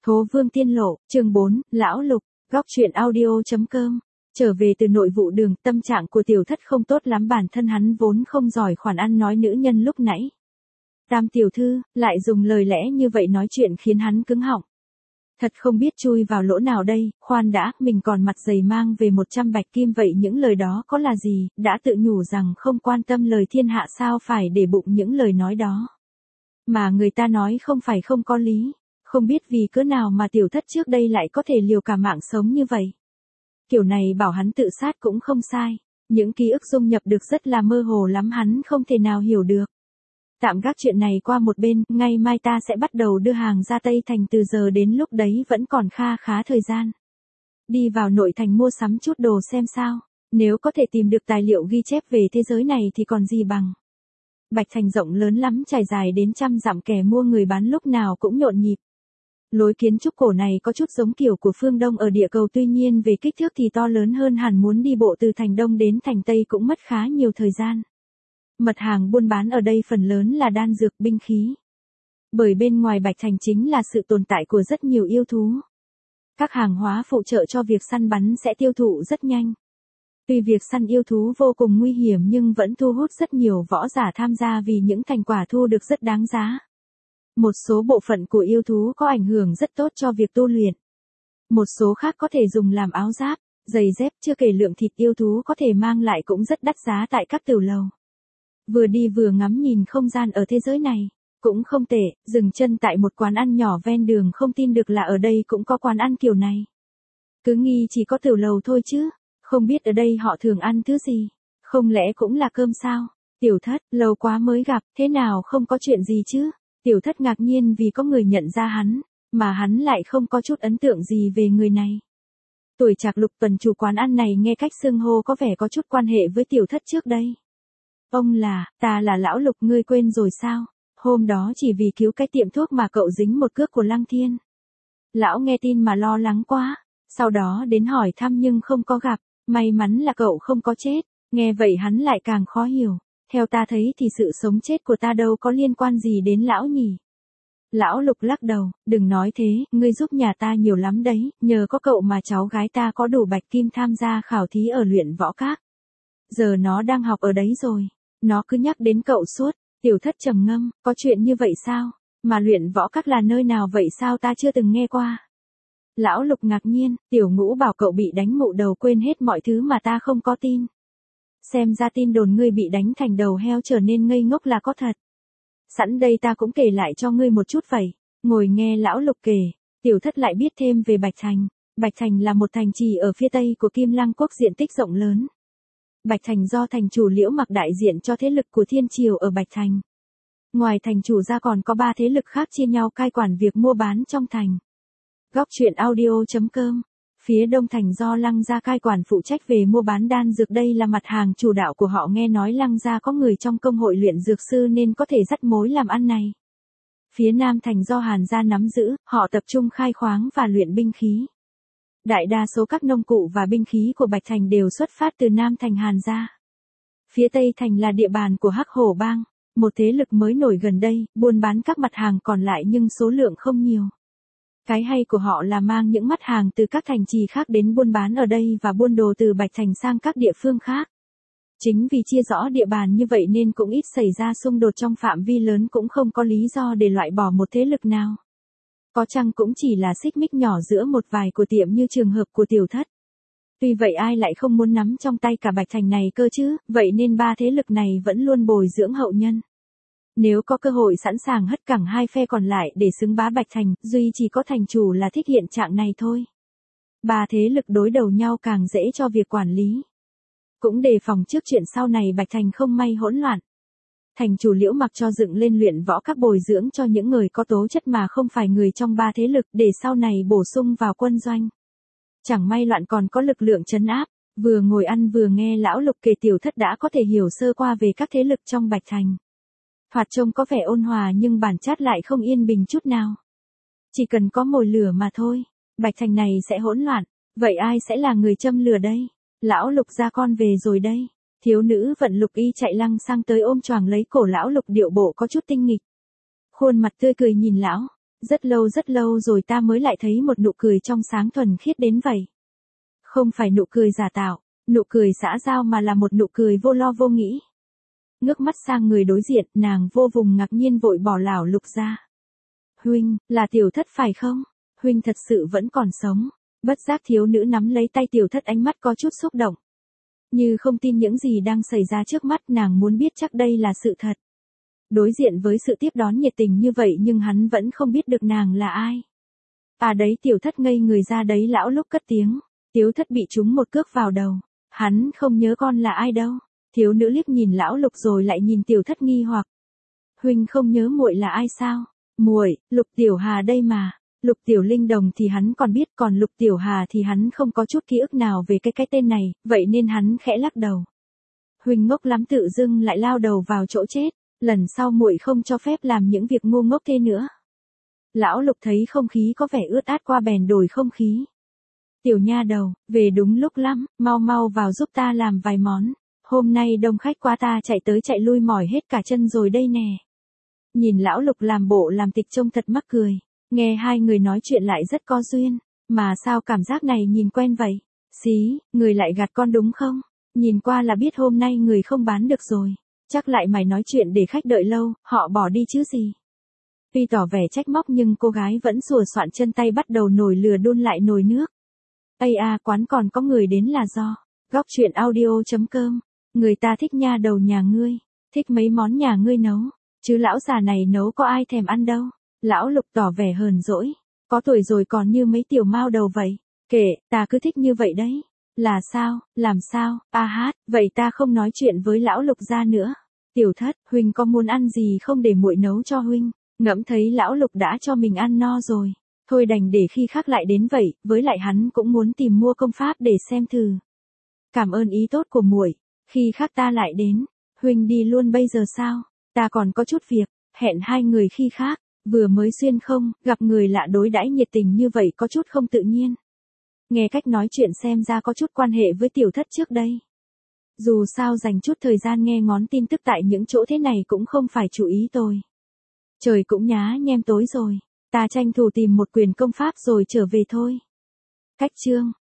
Thố Vương Tiên Lộ, chương 4, Lão Lục, góc truyện audio.com. Trở về từ nội vụ đường, tâm trạng của tiểu thất không tốt lắm, bản thân hắn vốn không giỏi khoản ăn nói nữ nhân lúc nãy. Tam tiểu thư, lại dùng lời lẽ như vậy nói chuyện khiến hắn cứng họng. Thật không biết chui vào lỗ nào đây, khoan đã, mình còn mặt dày mang về 100 bạch kim, vậy những lời đó có là gì, đã tự nhủ rằng không quan tâm lời thiên hạ sao phải để bụng những lời nói đó. Mà người ta nói không phải không có lý. Không biết vì cớ nào mà tiểu thất trước đây lại có thể liều cả mạng sống như vậy. Kiểu này bảo hắn tự sát cũng không sai. Những ký ức dung nhập được rất là mơ hồ lắm, hắn không thể nào hiểu được. Tạm gác chuyện này qua một bên, ngày mai ta sẽ bắt đầu đưa hàng ra Tây Thành, từ giờ đến lúc đấy vẫn còn kha khá thời gian. Đi vào nội thành mua sắm chút đồ xem sao. Nếu có thể tìm được tài liệu ghi chép về thế giới này thì còn gì bằng. Bạch Thành rộng lớn lắm, trải dài đến trăm dặm, kẻ mua người bán lúc nào cũng nhộn nhịp. Lối kiến trúc cổ này có chút giống kiểu của phương Đông ở địa cầu, tuy nhiên về kích thước thì to lớn hơn hẳn, muốn đi bộ từ thành Đông đến thành Tây cũng mất khá nhiều thời gian. Mặt hàng buôn bán ở đây phần lớn là đan dược, binh khí. Bởi bên ngoài Bạch Thành chính là sự tồn tại của rất nhiều yêu thú. Các hàng hóa phụ trợ cho việc săn bắn sẽ tiêu thụ rất nhanh. Tuy việc săn yêu thú vô cùng nguy hiểm nhưng vẫn thu hút rất nhiều võ giả tham gia vì những thành quả thu được rất đáng giá. Một số bộ phận của yêu thú có ảnh hưởng rất tốt cho việc tu luyện. Một số khác có thể dùng làm áo giáp, giày dép, chưa kể lượng thịt yêu thú có thể mang lại cũng rất đắt giá tại các tiểu lầu. Vừa đi vừa ngắm nhìn không gian ở thế giới này, cũng không tệ, dừng chân tại một quán ăn nhỏ ven đường, không tin được là ở đây cũng có quán ăn kiểu này. Cứ nghi chỉ có tiểu lầu thôi chứ, không biết ở đây họ thường ăn thứ gì, không lẽ cũng là cơm sao? Tiểu thất, lâu quá mới gặp, thế nào không có chuyện gì chứ? Tiểu thất ngạc nhiên vì có người nhận ra hắn, mà hắn lại không có chút ấn tượng gì về người này. Tuổi Trạc Lục Tuần, chủ quán ăn này, nghe cách xưng hô có vẻ có chút quan hệ với tiểu thất trước đây. Ông là, ta là Lão Lục, ngươi quên rồi sao? Hôm đó chỉ vì cứu cái tiệm thuốc mà cậu dính một cước của Lăng Thiên. Lão nghe tin mà lo lắng quá, sau đó đến hỏi thăm nhưng không có gặp, may mắn là cậu không có chết. Nghe vậy hắn lại càng khó hiểu. Theo ta thấy thì sự sống chết của ta đâu có liên quan gì đến lão nhỉ. Lão Lục lắc đầu, đừng nói thế, ngươi giúp nhà ta nhiều lắm đấy, nhờ có cậu mà cháu gái ta có đủ bạch kim tham gia khảo thí ở luyện võ các. Giờ nó đang học ở đấy rồi, nó cứ nhắc đến cậu suốt. Tiểu thất trầm ngâm, có chuyện như vậy sao? Mà luyện võ các là nơi nào vậy, sao ta chưa từng nghe qua? Lão Lục ngạc nhiên, Tiểu Ngũ bảo cậu bị đánh mụ đầu, quên hết mọi thứ mà ta không có tin. Xem ra tin đồn ngươi bị đánh thành đầu heo trở nên ngây ngốc là có thật. Sẵn đây ta cũng kể lại cho ngươi một chút vậy. Ngồi nghe Lão Lục kể, tiểu thất lại biết thêm về Bạch Thành. Bạch Thành là một thành trì ở phía tây của Kim Lăng quốc, diện tích rộng lớn. Bạch Thành do thành chủ Liễu Mặc đại diện cho thế lực của thiên triều ở Bạch Thành. Ngoài thành chủ ra còn có 3 thế lực khác chia nhau cai quản việc mua bán trong thành. Góc truyện audio.com. Phía đông thành do Lăng gia cai quản, phụ trách về mua bán đan dược, đây là mặt hàng chủ đạo của họ. Nghe nói Lăng gia có người trong công hội luyện dược sư nên có thể dắt mối làm ăn này. Phía nam thành do Hàn gia nắm giữ, họ tập trung khai khoáng và luyện binh khí. Đại đa số các nông cụ và binh khí của Bạch Thành đều xuất phát từ nam thành Hàn gia. Phía tây thành là địa bàn của Hắc Hổ Bang, một thế lực mới nổi gần đây, buôn bán các mặt hàng còn lại nhưng số lượng không nhiều. Cái hay của họ là mang những mặt hàng từ các thành trì khác đến buôn bán ở đây và buôn đồ từ Bạch Thành sang các địa phương khác. Chính vì chia rõ địa bàn như vậy nên cũng ít xảy ra xung đột trong phạm vi lớn, cũng không có lý do để loại bỏ một thế lực nào. Có chăng cũng chỉ là xích mích nhỏ giữa một vài của tiệm như trường hợp của tiểu thất. Tuy vậy ai lại không muốn nắm trong tay cả Bạch Thành này cơ chứ, vậy nên 3 thế lực này vẫn luôn bồi dưỡng hậu nhân. Nếu có cơ hội sẵn sàng hất cẳng 2 phe còn lại để xứng bá Bạch Thành, duy chỉ có thành chủ là thích hiện trạng này thôi. 3 thế lực đối đầu nhau càng dễ cho việc quản lý. Cũng đề phòng trước chuyện sau này Bạch Thành không may hỗn loạn. Thành chủ Liễu Mặc cho dựng lên luyện võ các, bồi dưỡng cho những người có tố chất mà không phải người trong 3 thế lực, để sau này bổ sung vào quân doanh. Chẳng may loạn còn có lực lượng trấn áp. Vừa ngồi ăn vừa nghe Lão Lục kể, tiểu thất đã có thể hiểu sơ qua về các thế lực trong Bạch Thành. Thoạt trông có vẻ ôn hòa nhưng bản chất lại không yên bình chút nào. Chỉ cần có mồi lửa mà thôi, Bạch Thành này sẽ hỗn loạn. Vậy ai sẽ là người châm lửa đây? Lão Lục gia con về rồi đây. Thiếu nữ Vận Lục Y chạy lăng sang tới ôm choàng lấy cổ Lão Lục, điệu bộ có chút tinh nghịch. Khuôn mặt tươi cười nhìn lão. rất lâu rồi ta mới lại thấy một nụ cười trong sáng thuần khiết đến vậy. Không phải nụ cười giả tạo, nụ cười xã giao mà là một nụ cười vô lo vô nghĩ. Ngước mắt sang người đối diện, nàng vô vùng ngạc nhiên vội bỏ Lão Lục ra. Huynh, là Tiểu Thất phải không? Huynh thật sự vẫn còn sống. Bất giác thiếu nữ nắm lấy tay Tiểu Thất, ánh mắt có chút xúc động. Như không tin những gì đang xảy ra trước mắt, nàng muốn biết chắc đây là sự thật. Đối diện với sự tiếp đón nhiệt tình như vậy nhưng hắn vẫn không biết được nàng là ai. À đấy, Tiểu Thất ngây người ra đấy. Lão Lục cất tiếng. Tiểu Thất bị trúng một cước vào đầu. Hắn không nhớ con là ai đâu. Thiếu nữ liếc nhìn Lão Lục rồi lại nhìn Tiểu Thất nghi hoặc. Huynh không nhớ muội là ai sao? Muội, Lục Tiểu Hà đây mà. Lục Tiểu Linh Đồng thì hắn còn biết, còn Lục Tiểu Hà thì hắn không có chút ký ức nào về cái tên này, vậy nên hắn khẽ lắc đầu. Huynh ngốc lắm, tự dưng lại lao đầu vào chỗ chết, lần sau muội không cho phép làm những việc ngu ngốc thế nữa. Lão Lục thấy không khí có vẻ ướt át qua bèn đổi không khí. Tiểu nha đầu, về đúng lúc lắm, mau mau vào giúp ta làm vài món. Hôm nay đông khách quá, ta chạy tới chạy lui mỏi hết cả chân rồi đây nè. Nhìn Lão Lục làm bộ làm tịch trông thật mắc cười. Nghe hai người nói chuyện lại rất có duyên. Mà sao cảm giác này nhìn quen vậy? Xí, người lại gạt con đúng không? Nhìn qua là biết hôm nay người không bán được rồi. Chắc lại mày nói chuyện để khách đợi lâu, họ bỏ đi chứ gì. Tuy tỏ vẻ trách móc nhưng cô gái vẫn sùa soạn chân tay bắt đầu nồi lửa đun lại nồi nước. Ây à, quán còn có người đến là do. Góc truyện audio.com. Người ta thích nha đầu nhà ngươi. Thích mấy món nhà ngươi nấu. Chứ lão già này nấu có ai thèm ăn đâu. Lão Lục tỏ vẻ hờn dỗi. Có tuổi rồi còn như mấy tiểu mao đầu vậy. Kệ, ta cứ thích như vậy đấy. Là sao, làm sao, a hát, vậy ta không nói chuyện với Lão Lục ra nữa. Tiểu Thất, huynh có muốn ăn gì không để muội nấu cho huynh? Ngẫm thấy Lão Lục đã cho mình ăn no rồi. Thôi đành để khi khác lại đến vậy, với lại hắn cũng muốn tìm mua công pháp để xem thử. Cảm ơn ý tốt của muội, khi khác ta lại đến. Huynh đi luôn bây giờ sao? Ta còn có chút việc, hẹn hai người khi khác. Vừa mới xuyên không, gặp người lạ đối đãi nhiệt tình như vậy có chút không tự nhiên. Nghe cách nói chuyện xem ra có chút quan hệ với Tiểu Thất trước đây. Dù sao dành chút thời gian nghe ngóng tin tức tại những chỗ thế này cũng không phải chủ ý tôi. Trời cũng nhá nhem tối rồi, ta tranh thủ tìm một quyển công pháp rồi trở về thôi. Cách chương